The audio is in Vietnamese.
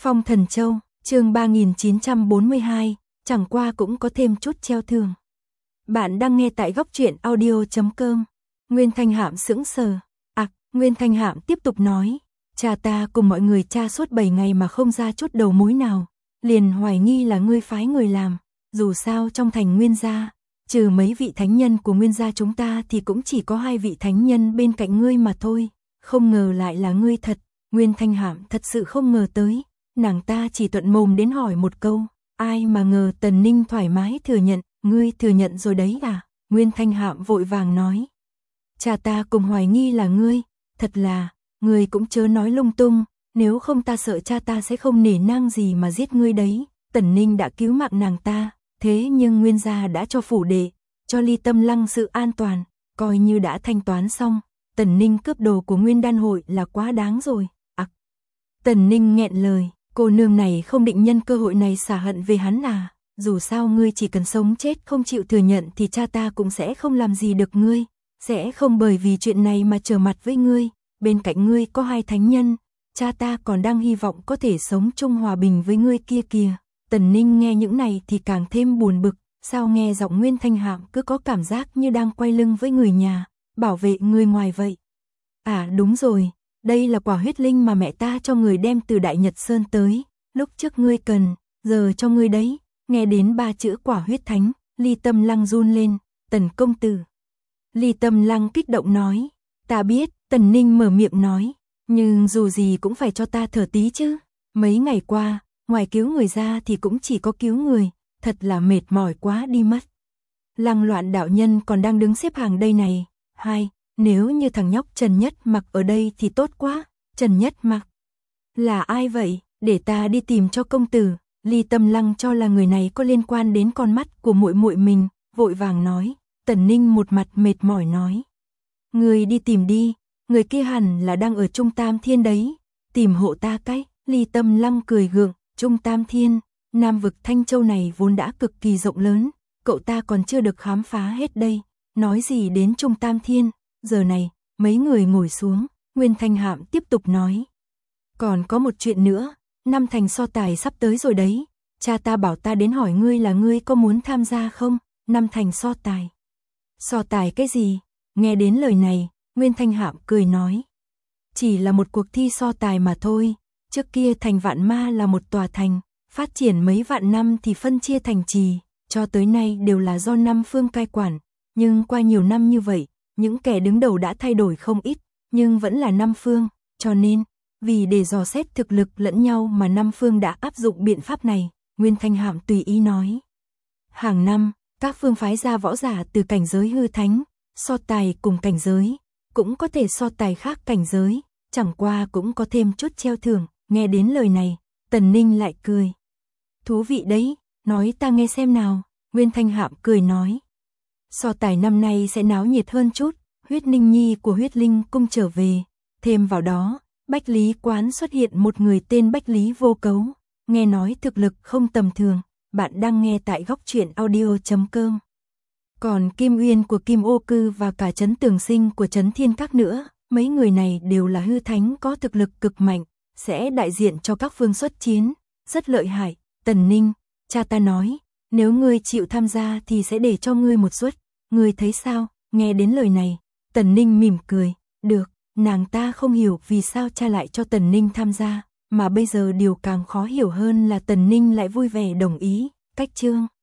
Phong Thần Châu, chương 3942, chẳng qua cũng có thêm chút treo thường. Bạn đang nghe tại góc truyện audio.com. Nguyên Thanh Hạm sững sờ. Nguyên Thanh Hạm tiếp tục nói, cha ta cùng mọi người tra suốt 7 ngày mà không ra chút đầu mối nào, liền hoài nghi là ngươi phái người làm, dù sao trong thành Nguyên gia, trừ mấy vị thánh nhân của Nguyên gia chúng ta thì cũng chỉ có 2 vị thánh nhân bên cạnh ngươi mà thôi, không ngờ lại là ngươi thật. Nguyên Thanh Hạm thật sự không ngờ tới, nàng ta chỉ thuận mồm đến hỏi một câu, ai mà ngờ Tần Ninh thoải mái thừa nhận, ngươi thừa nhận rồi đấy à? Nguyên Thanh Hạm vội vàng nói, cha ta cùng hoài nghi là ngươi, thật là, ngươi cũng chớ nói lung tung, nếu không ta sợ cha ta sẽ không nể nang gì mà giết ngươi đấy. Tần Ninh đã cứu mạng nàng ta, thế nhưng Nguyên gia đã cho phủ đệ, cho Ly Tâm Lăng sự an toàn, coi như đã thanh toán xong. Tần Ninh cướp đồ của Nguyên Đan hội là quá đáng rồi. Tần Ninh nghẹn lời, cô nương này không định nhân cơ hội này xả hận về hắn à? Dù sao ngươi chỉ cần sống chết không chịu thừa nhận thì cha ta cũng sẽ không làm gì được ngươi, sẽ không bởi vì chuyện này mà trở mặt với ngươi. Bên cạnh ngươi có 2 thánh nhân, cha ta còn đang hy vọng có thể sống chung hòa bình với ngươi kia kìa. Tần Ninh nghe những này thì càng thêm buồn bực, sao nghe giọng Nguyên Thanh Hạm cứ có cảm giác như đang quay lưng với người nhà, bảo vệ người ngoài vậy. À đúng rồi, đây là quả huyết linh mà mẹ ta cho người đem từ Đại Nhật Sơn tới, lúc trước ngươi cần, giờ cho ngươi đấy. Nghe đến 3 chữ quả huyết thánh, Ly Tâm Lăng run lên, Tần công tử. Ly Tâm Lăng kích động nói, ta biết. Tần Ninh mở miệng nói, nhưng dù gì cũng phải cho ta thở tí chứ. Mấy ngày qua, ngoài cứu người ra thì cũng chỉ có cứu người, thật là mệt mỏi quá đi mất. Lăng Loạn đạo nhân còn đang đứng xếp hàng đây này. Nếu như thằng nhóc Trần Nhất Mặc ở đây thì tốt quá. Trần Nhất Mặc là ai vậy? Để ta đi tìm cho công tử. Ly Tâm Lăng cho là người này có liên quan đến con mắt của muội muội mình, vội vàng nói. Tần Ninh một mặt mệt mỏi nói, người đi tìm đi, người kia hẳn là đang ở Trung Tam Thiên đấy, tìm hộ ta cái. Ly Tâm Lăng cười gượng, Trung Tam Thiên, Nam vực Thanh Châu này vốn đã cực kỳ rộng lớn, cậu ta còn chưa được khám phá hết đây, nói gì đến Trung Tam Thiên. Giờ này, mấy người ngồi xuống, Nguyên Thanh Hạm tiếp tục nói, còn có một chuyện nữa, năm thành so tài sắp tới rồi đấy, cha ta bảo ta đến hỏi ngươi là ngươi có muốn tham gia không? Năm thành so tài. So tài cái gì? Nghe đến lời này, Nguyên Thanh Hạm cười nói, chỉ là một cuộc thi so tài mà thôi, trước kia thành Vạn Ma là một tòa thành, phát triển mấy vạn năm thì phân chia thành trì, cho tới nay đều là do 5 phương cai quản, nhưng qua nhiều năm như vậy, những kẻ đứng đầu đã thay đổi không ít, nhưng vẫn là 5 phương, cho nên, vì để dò xét thực lực lẫn nhau mà 5 phương đã áp dụng biện pháp này. Nguyên Thanh Hạm tùy ý nói, hàng năm, các phương phái ra võ giả từ cảnh giới hư thánh, so tài cùng cảnh giới, cũng có thể so tài khác cảnh giới, chẳng qua cũng có thêm chút treo thưởng. Nghe đến lời này, Tần Ninh lại cười, thú vị đấy, nói ta nghe xem nào. Nguyên Thanh Hạm cười nói, so tài năm nay sẽ náo nhiệt hơn chút, Huyết Ninh Nhi của Huyết Linh cung trở về, thêm vào đó, Bách Lý Quán xuất hiện một người tên Bách Lý Vô Cấu, nghe nói thực lực không tầm thường. Bạn đang nghe tại góc truyện audio.com. Còn Kim Uyên của Kim Ô Cư và cả Trấn Tường Sinh của Trấn Thiên Các nữa, mấy người này đều là hư thánh có thực lực cực mạnh, sẽ đại diện cho các phương xuất chiến, rất lợi hại. Tần Ninh, cha ta nói, nếu ngươi chịu tham gia thì sẽ để cho ngươi một suất, ngươi thấy sao? Nghe đến lời này, Tần Ninh mỉm cười, được, nàng ta không hiểu vì sao cha lại cho Tần Ninh tham gia, mà bây giờ điều càng khó hiểu hơn là Tần Ninh lại vui vẻ đồng ý. Cách chương